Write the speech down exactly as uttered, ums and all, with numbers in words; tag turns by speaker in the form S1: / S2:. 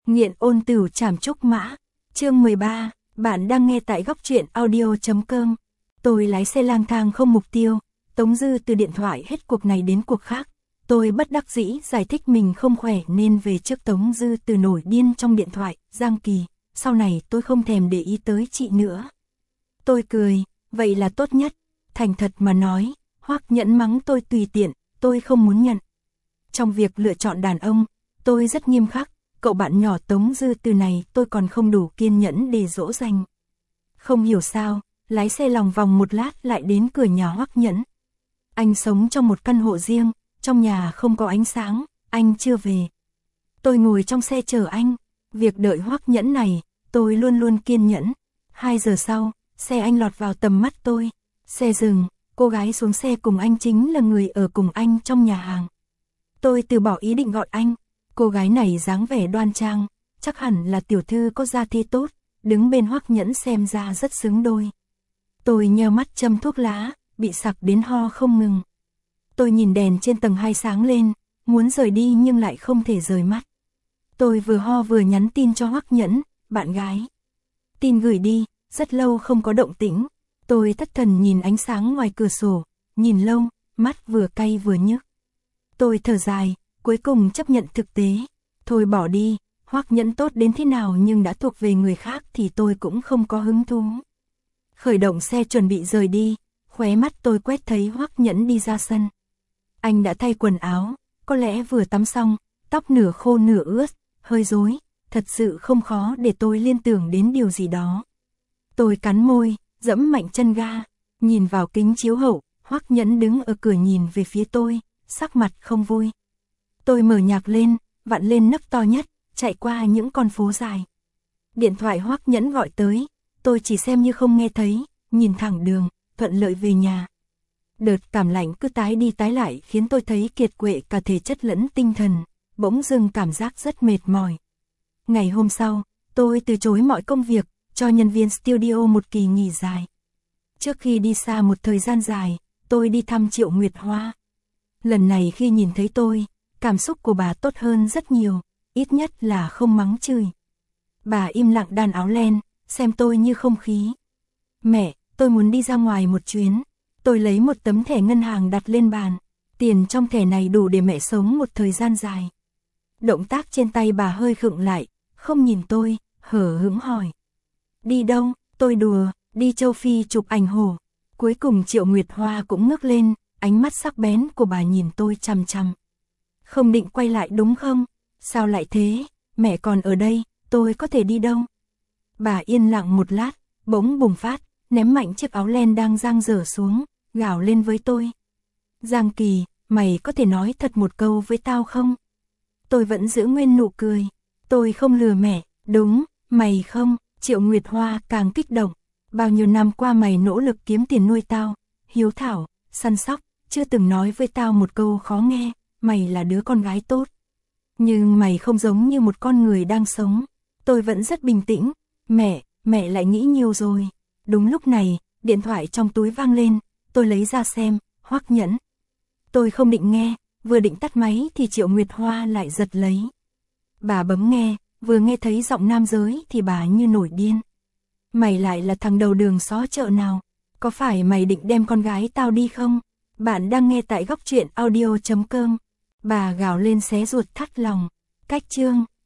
S1: Nghiện ôn tửu trảm trúc mã. Chương mười ba, bạn đang nghe tại góc truyện audio chấm com. Tôi lái xe lang thang không mục tiêu, Tống Dư từ điện thoại hết cuộc này đến cuộc khác. Tôi bất đắc dĩ giải thích mình không khỏe nên về trước. Tống Dư từ nổi điên trong điện thoại, Giang Kỳ, sau này tôi không thèm để ý tới chị nữa. Tôi cười, vậy là tốt nhất. Thành thật mà nói, Hoắc Nhẫn mắng tôi tùy tiện, tôi không muốn nhận. Trong việc lựa chọn đàn ông, tôi rất nghiêm khắc. Cậu bạn nhỏ Tống Dư từ này tôi còn không đủ kiên nhẫn để dỗ dành. Không hiểu sao, lái xe lòng vòng một lát lại đến cửa nhà Hoắc Nhẫn. Anh sống trong một căn hộ riêng, trong nhà không có ánh sáng, anh chưa về. Tôi ngồi trong xe chờ anh, việc đợi Hoắc Nhẫn này, tôi luôn luôn kiên nhẫn. Hai giờ sau, xe anh lọt vào tầm mắt tôi. Xe dừng, cô gái xuống xe cùng anh chính là người ở cùng anh trong nhà hàng. Tôi từ bỏ ý định gọi anh. Cô gái này dáng vẻ đoan trang, chắc hẳn là tiểu thư có gia thế tốt, đứng bên Hoắc Nhẫn xem ra rất xứng đôi. Tôi nheo mắt châm thuốc lá, bị sặc đến ho không ngừng. Tôi nhìn đèn trên tầng hai sáng lên, muốn rời đi nhưng lại không thể rời mắt. Tôi vừa ho vừa nhắn tin cho Hoắc Nhẫn, bạn gái. Tin gửi đi, rất lâu không có động tĩnh. Tôi thất thần nhìn ánh sáng ngoài cửa sổ, nhìn lâu, mắt vừa cay vừa nhức. Tôi thở dài, cuối cùng chấp nhận thực tế. Thôi bỏ đi, Hoắc Nhẫn tốt đến thế nào nhưng đã thuộc về người khác thì tôi cũng không có hứng thú. Khởi động xe chuẩn bị rời đi, khóe mắt tôi quét thấy Hoắc Nhẫn đi ra sân. Anh đã thay quần áo, có lẽ vừa tắm xong, tóc nửa khô nửa ướt, hơi rối, thật sự không khó để tôi liên tưởng đến điều gì đó. Tôi cắn môi, dẫm mạnh chân ga, nhìn vào kính chiếu hậu, Hoắc Nhẫn đứng ở cửa nhìn về phía tôi, sắc mặt không vui. Tôi mở nhạc lên, vặn lên nấc to nhất, chạy qua những con phố dài. Điện thoại Hoắc Nhẫn gọi tới, tôi chỉ xem như không nghe thấy, nhìn thẳng đường, thuận lợi về nhà. Đợt cảm lạnh cứ tái đi tái lại khiến tôi thấy kiệt quệ cả thể chất lẫn tinh thần, bỗng dưng cảm giác rất mệt mỏi. Ngày hôm sau, tôi từ chối mọi công việc, cho nhân viên studio một kỳ nghỉ dài. Trước khi đi xa một thời gian dài, tôi đi thăm Triệu Nguyệt Hoa. Lần này khi nhìn thấy tôi, cảm xúc của bà tốt hơn rất nhiều, ít nhất là không mắng chửi. Bà im lặng đan áo len, xem tôi như không khí. Mẹ, tôi muốn đi ra ngoài một chuyến. Tôi lấy một tấm thẻ ngân hàng đặt lên bàn. Tiền trong thẻ này đủ để mẹ sống một thời gian dài. Động tác trên tay bà hơi khựng lại, không nhìn tôi, hở hững hỏi. Đi đâu? Tôi đùa, đi châu Phi chụp ảnh hổ. Cuối cùng Triệu Nguyệt Hoa cũng ngước lên, ánh mắt sắc bén của bà nhìn tôi chằm chằm. Không định quay lại đúng không? Sao lại thế? Mẹ còn ở đây, tôi có thể đi đâu? Bà yên lặng một lát, bỗng bùng phát, ném mạnh chiếc áo len đang dang dở xuống, gào lên với tôi. Giang Kỳ, mày có thể nói thật một câu với tao không? Tôi vẫn giữ nguyên nụ cười. Tôi không lừa mẹ, đúng, mày không. Triệu Nguyệt Hoa càng kích động. Bao nhiêu năm qua mày nỗ lực kiếm tiền nuôi tao, hiếu thảo, săn sóc, chưa từng nói với tao một câu khó nghe, mày là đứa con gái tốt. Nhưng mày không giống như một con người đang sống. Tôi vẫn rất bình tĩnh. Mẹ, mẹ lại nghĩ nhiều rồi. Đúng lúc này, điện thoại trong túi vang lên, tôi lấy ra xem, Hoắc Nhẫn. Tôi không định nghe, vừa định tắt máy thì Triệu Nguyệt Hoa lại giật lấy. Bà bấm nghe, vừa nghe thấy giọng nam giới thì bà như nổi điên. Mày lại là thằng đầu đường xó chợ nào? Có phải mày định đem con gái tao đi không? Bạn đang nghe tại góc truyện audio chấm com. Bà gào lên xé ruột thắt lòng. Cách chương.